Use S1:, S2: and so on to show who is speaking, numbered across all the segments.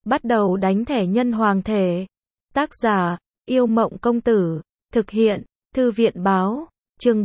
S1: Bắt đầu đánh thẻ nhân hoàng thể. Tác giả, Yêu Mộng Công Tử. Thực hiện, Thư viện Báo. Chương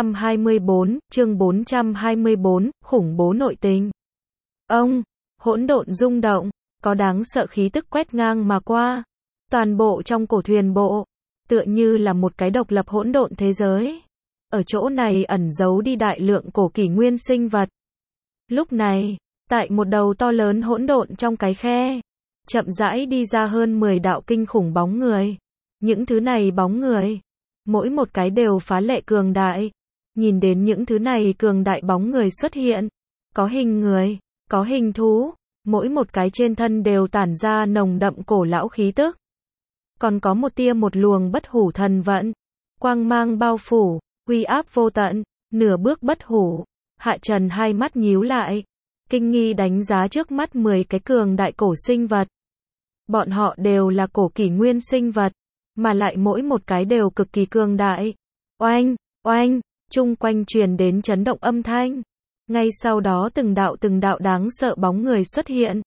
S1: 424, khủng bố nội tình. Ông, hỗn độn rung động, có đáng sợ khí tức quét ngang mà qua. Toàn bộ trong cổ thuyền bộ, tựa như là một cái độc lập hỗn độn thế giới. Ở chỗ này ẩn giấu đi đại lượng cổ kỷ nguyên sinh vật. Lúc này, tại một đầu to lớn hỗn độn trong cái khe, chậm rãi đi ra hơn 10 đạo kinh khủng bóng người. Những thứ này bóng người, mỗi một cái đều phá lệ cường đại. Nhìn đến những thứ này cường đại bóng người xuất hiện, có hình người, có hình thú, mỗi một cái trên thân đều tản ra nồng đậm cổ lão khí tức. Còn có một tia một luồng bất hủ thần vận, quang mang bao phủ, uy áp vô tận, nửa bước bất hủ. Hạ Trần hai mắt nhíu lại, kinh nghi đánh giá trước mắt 10 cái cường đại cổ sinh vật. Bọn họ đều là cổ kỷ nguyên sinh vật, mà lại mỗi một cái đều cực kỳ cường đại. Oanh, oanh, chung quanh truyền đến chấn động âm thanh. Ngay sau đó từng đạo đáng sợ bóng người xuất hiện.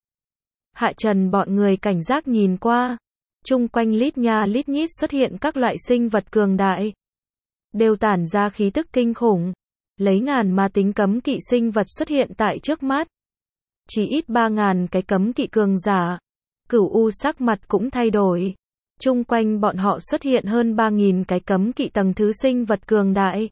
S1: Hạ Trần bọn người cảnh giác nhìn qua, chung quanh lít nha lít nhít xuất hiện các loại sinh vật cường đại, đều tản ra khí tức kinh khủng, lấy ngàn mà tính cấm kỵ sinh vật xuất hiện tại trước mắt. Chỉ ít 3.000 cái cấm kỵ cường giả. Cửu U sắc mặt cũng thay đổi. Chung quanh bọn họ xuất hiện hơn 3.000 cái cấm kỵ tầng thứ sinh vật cường đại.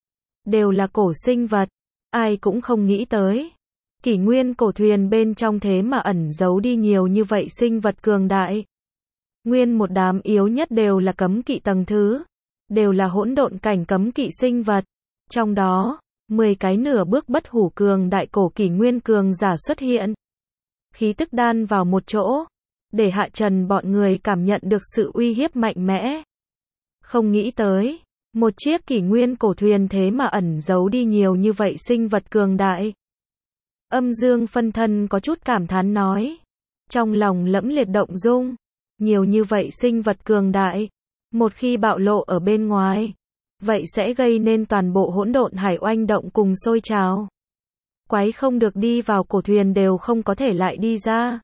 S1: Đều là cổ sinh vật. Ai cũng không nghĩ tới. Kỷ nguyên cổ thuyền bên trong thế mà ẩn giấu đi nhiều như vậy sinh vật cường đại. Nguyên một đám yếu nhất đều là cấm kỵ tầng thứ. Đều là hỗn độn cảnh cấm kỵ sinh vật. Trong đó, 10 cái nửa bước bất hủ cường đại cổ kỷ nguyên cường giả xuất hiện. Khí tức đan vào một chỗ, để Hạ Trần bọn người cảm nhận được sự uy hiếp mạnh mẽ. Không nghĩ tới, một chiếc kỷ nguyên cổ thuyền thế mà ẩn giấu đi nhiều như vậy sinh vật cường đại. Âm Dương phân thân có chút cảm thán nói. Trong lòng lẫm liệt động dung. Nhiều như vậy sinh vật cường đại. Một khi bạo lộ ở bên ngoài, vậy sẽ gây nên toàn bộ hỗn độn hải oanh động cùng sôi trào. Quái không được đi vào cổ thuyền đều không có thể lại đi ra.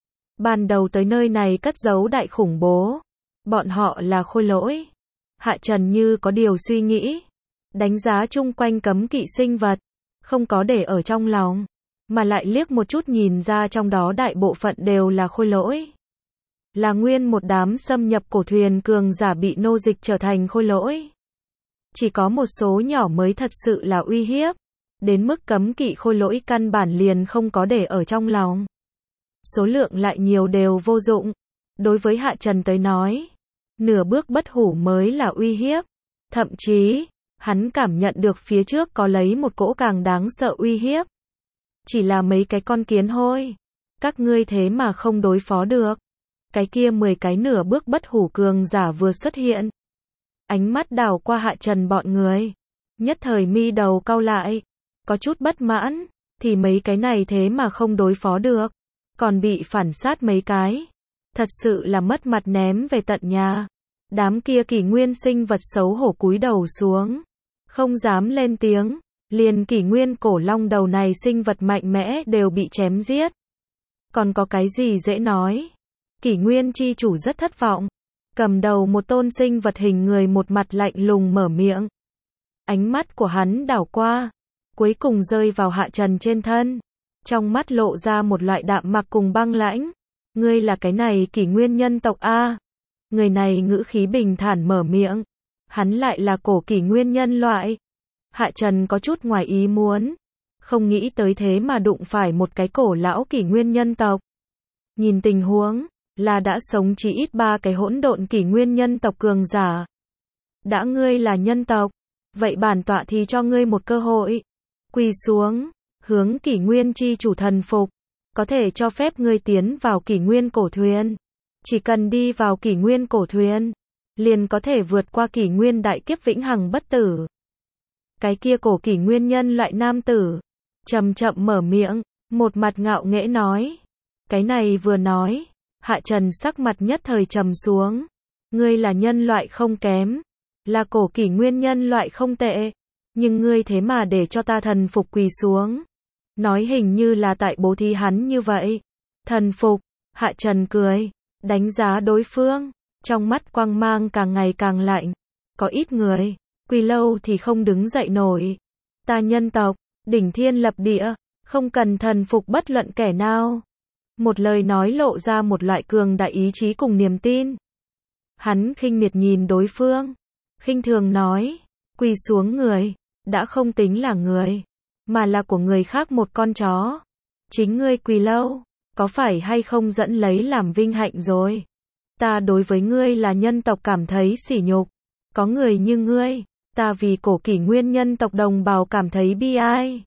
S1: Ban đầu tới nơi này cất giấu đại khủng bố. Bọn họ là khôi lỗi. Hạ Trần như có điều suy nghĩ. Đánh giá chung quanh cấm kỵ sinh vật. Không có để ở trong lòng. Mà lại liếc một chút nhìn ra trong đó đại bộ phận đều là khôi lỗi. Là nguyên một đám xâm nhập cổ thuyền cường giả bị nô dịch trở thành khôi lỗi. Chỉ có một số nhỏ mới thật sự là uy hiếp. Đến mức cấm kỵ khôi lỗi căn bản liền không có để ở trong lòng. Số lượng lại nhiều đều vô dụng. Đối với Hạ Trần tới nói, nửa bước bất hủ mới là uy hiếp. Thậm chí, hắn cảm nhận được phía trước có lấy một cỗ càng đáng sợ uy hiếp. Chỉ là mấy cái con kiến hôi. Các ngươi thế mà không đối phó được. Cái kia 10 cái nửa bước bất hủ cường giả vừa xuất hiện. Ánh mắt đảo qua Hạ Trần bọn người. Nhất thời mi đầu cau lại. Có chút bất mãn. Thì mấy cái này thế mà không đối phó được. Còn bị phản sát mấy cái. Thật sự là mất mặt ném về tận nhà. Đám kia kỷ nguyên sinh vật xấu hổ cúi đầu xuống. Không dám lên tiếng. Liền kỷ nguyên cổ long đầu này sinh vật mạnh mẽ đều bị chém giết. Còn có cái gì dễ nói. Kỷ nguyên chi chủ rất thất vọng. Cầm đầu một tôn sinh vật hình người một mặt lạnh lùng mở miệng. Ánh mắt của hắn đảo qua. Cuối cùng rơi vào Hạ Trần trên thân. Trong mắt lộ ra một loại đạm mạc cùng băng lãnh. Ngươi là cái này kỷ nguyên nhân tộc A. Người này ngữ khí bình thản mở miệng. Hắn lại là cổ kỷ nguyên nhân loại. Hạ Trần có chút ngoài ý muốn. Không nghĩ tới thế mà đụng phải một cái cổ lão kỷ nguyên nhân tộc. Nhìn tình huống, là đã sống chỉ ít 3 cái hỗn độn kỷ nguyên nhân tộc cường giả. Đã ngươi là nhân tộc, vậy bản tọa thì cho ngươi một cơ hội. Quỳ xuống, hướng kỷ nguyên chi chủ thần phục. Có thể cho phép ngươi tiến vào kỷ nguyên cổ thuyền. Chỉ cần đi vào kỷ nguyên cổ thuyền, liền có thể vượt qua kỷ nguyên đại kiếp vĩnh hằng bất tử. Cái kia cổ kỷ nguyên nhân loại nam tử, chậm chậm mở miệng, một mặt ngạo nghễ nói. Cái này vừa nói, Hạ Trần sắc mặt nhất thời trầm xuống. Ngươi là nhân loại không kém, là cổ kỷ nguyên nhân loại không tệ, nhưng ngươi thế mà để cho ta thần phục quỳ xuống. Nói hình như là tại bố thí hắn như vậy. Thần phục, Hạ Trần cười, đánh giá đối phương, trong mắt quang mang càng ngày càng lạnh. Có ít người, quỳ lâu thì không đứng dậy nổi. Ta nhân tộc, đỉnh thiên lập địa, không cần thần phục bất luận kẻ nào. Một lời nói lộ ra một loại cường đại ý chí cùng niềm tin. Hắn khinh miệt nhìn đối phương, khinh thường nói, quỳ xuống người, đã không tính là người, mà là của người khác một con chó. Chính ngươi quỳ lâu, có phải hay không dẫn lấy làm vinh hạnh rồi? Ta đối với ngươi là nhân tộc cảm thấy sỉ nhục. Có người như ngươi, ta vì cổ kỷ nguyên nhân tộc đồng bào cảm thấy bi ai.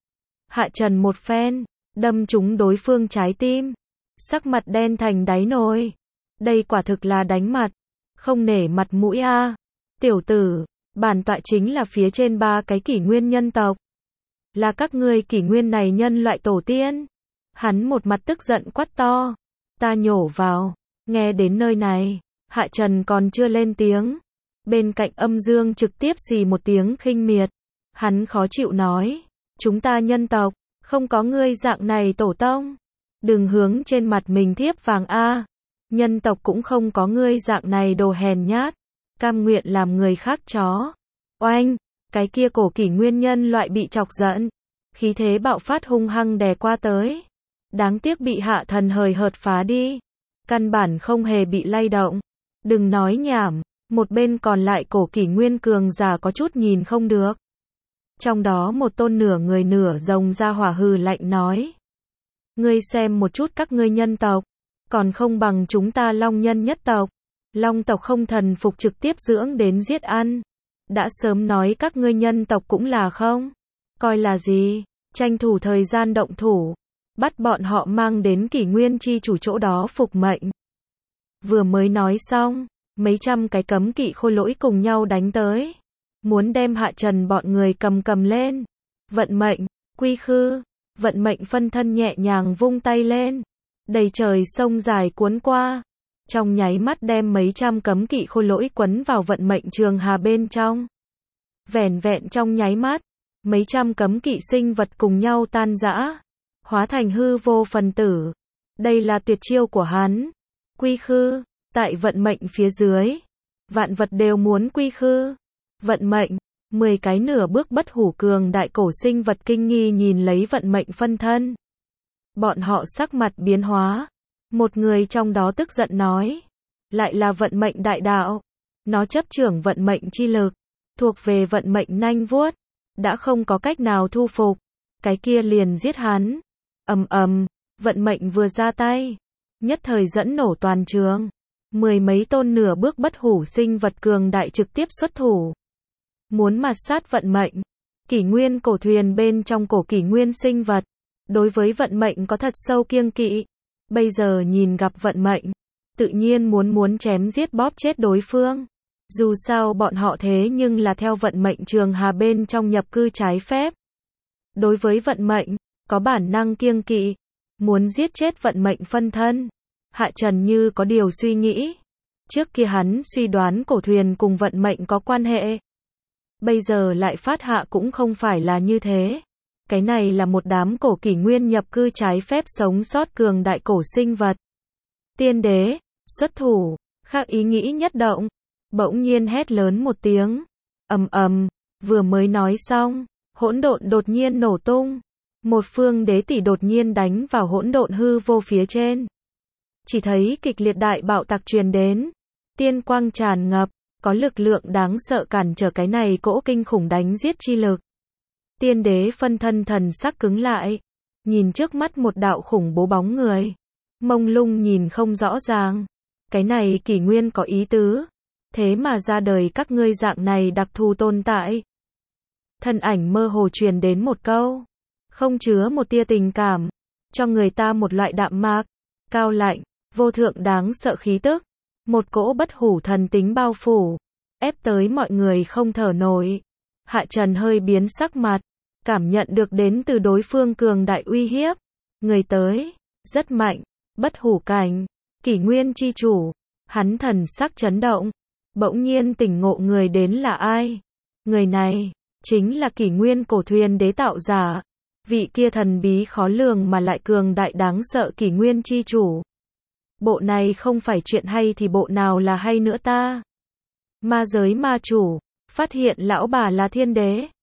S1: Hạ Trần một phen, đâm trúng đối phương trái tim. Sắc mặt đen thành đáy nồi. Đây quả thực là đánh mặt. Không nể mặt mũi a. Tiểu tử, bản tọa chính là phía trên 3 cái kỷ nguyên nhân tộc. Là các ngươi kỷ nguyên này nhân loại tổ tiên. Hắn một mặt tức giận quát to. Ta nhổ vào. Nghe đến nơi này, Hạ Trần còn chưa lên tiếng. Bên cạnh Âm Dương trực tiếp xì một tiếng khinh miệt. Hắn khó chịu nói. Chúng ta nhân tộc, không có ngươi dạng này tổ tông. Đừng hướng trên mặt mình thiếp vàng a. Nhân tộc cũng không có ngươi dạng này đồ hèn nhát. Cam nguyện làm người khác chó. Oanh, cái kia cổ kỷ nguyên nhân loại bị chọc giận. Khí thế bạo phát hung hăng đè qua tới. Đáng tiếc bị Hạ Thần hời hợt phá đi. Căn bản không hề bị lay động. Đừng nói nhảm, một bên còn lại cổ kỷ nguyên cường giả có chút nhìn không được. Trong đó một tôn nửa người nửa rồng ra hỏa hừ lạnh nói. Ngươi xem một chút các ngươi nhân tộc, còn không bằng chúng ta long nhân nhất tộc. Long tộc không thần phục trực tiếp dưỡng đến giết ăn. Đã sớm nói các ngươi nhân tộc cũng là không. Coi là gì, tranh thủ thời gian động thủ. Bắt bọn họ mang đến kỷ nguyên chi chủ chỗ đó phục mệnh. Vừa mới nói xong, mấy trăm cái cấm kỵ khôi lỗi cùng nhau đánh tới. Muốn đem Hạ Trần bọn người cầm lên. Vận mệnh, quy khư, vận mệnh phân thân nhẹ nhàng vung tay lên. Đầy trời sông dài cuốn qua. Trong nháy mắt đem mấy trăm cấm kỵ khôi lỗi quấn vào vận mệnh trường hà bên trong. Vẻn vẹn trong nháy mắt, mấy trăm cấm kỵ sinh vật cùng nhau tan rã. Hóa thành hư vô phần tử. Đây là tuyệt chiêu của hắn. Quy khư, tại vận mệnh phía dưới. Vạn vật đều muốn quy khư. Vận mệnh, 10 cái nửa bước bất hủ cường đại cổ sinh vật kinh nghi nhìn lấy vận mệnh phân thân. Bọn họ sắc mặt biến hóa. Một người trong đó tức giận nói. Lại là vận mệnh đại đạo. Nó chấp trưởng vận mệnh chi lực. Thuộc về vận mệnh nanh vuốt. Đã không có cách nào thu phục. Cái kia liền giết hắn. Ầm ầm, vận mệnh vừa ra tay. Nhất thời dẫn nổ toàn trường. 10 mấy tôn nửa bước bất hủ sinh vật cường đại trực tiếp xuất thủ. Muốn mạt sát vận mệnh. Kỷ nguyên cổ thuyền bên trong cổ kỷ nguyên sinh vật. Đối với vận mệnh có thật sâu kiêng kỵ. Bây giờ nhìn gặp vận mệnh. Tự nhiên muốn chém giết bóp chết đối phương. Dù sao bọn họ thế nhưng là theo vận mệnh trường hà bên trong nhập cư trái phép. Đối với vận mệnh, có bản năng kiêng kỵ. Muốn giết chết vận mệnh phân thân. Hạ Trần như có điều suy nghĩ. Trước kia hắn suy đoán cổ thuyền cùng vận mệnh có quan hệ. Bây giờ lại phát hạ cũng không phải là như thế. Cái này là một đám cổ kỷ nguyên nhập cư trái phép sống sót cường đại cổ sinh vật. Tiên đế, xuất thủ, khác ý nghĩ nhất động. Bỗng nhiên hét lớn một tiếng. Ầm ầm, vừa mới nói xong, hỗn độn đột nhiên nổ tung. Một phương đế tỷ đột nhiên đánh vào hỗn độn hư vô phía trên. Chỉ thấy kịch liệt đại bạo tạc truyền đến. Tiên quang tràn ngập, có lực lượng đáng sợ cản trở cái này cỗ kinh khủng đánh giết chi lực. Tiên đế phân thân thần sắc cứng lại. Nhìn trước mắt một đạo khủng bố bóng người. Mông lung nhìn không rõ ràng. Cái này kỷ nguyên có ý tứ. Thế mà ra đời các ngươi dạng này đặc thù tồn tại. Thân ảnh mơ hồ truyền đến một câu. Không chứa một tia tình cảm. Cho người ta một loại đạm mạc, cao lạnh, vô thượng đáng sợ khí tức. Một cỗ bất hủ thần tính bao phủ. Ép tới mọi người không thở nổi. Hạ Trần hơi biến sắc mặt. Cảm nhận được đến từ đối phương cường đại uy hiếp. Người tới, rất mạnh, bất hủ cảnh, kỷ nguyên chi chủ. Hắn thần sắc chấn động. Bỗng nhiên tỉnh ngộ người đến là ai. Người này, chính là kỷ nguyên cổ thuyền đế tạo giả. Vị kia thần bí khó lường mà lại cường đại đáng sợ kỷ nguyên chi chủ. Bộ này không phải chuyện hay thì bộ nào là hay nữa ta? Ma giới ma chủ, phát hiện lão bà là thiên đế.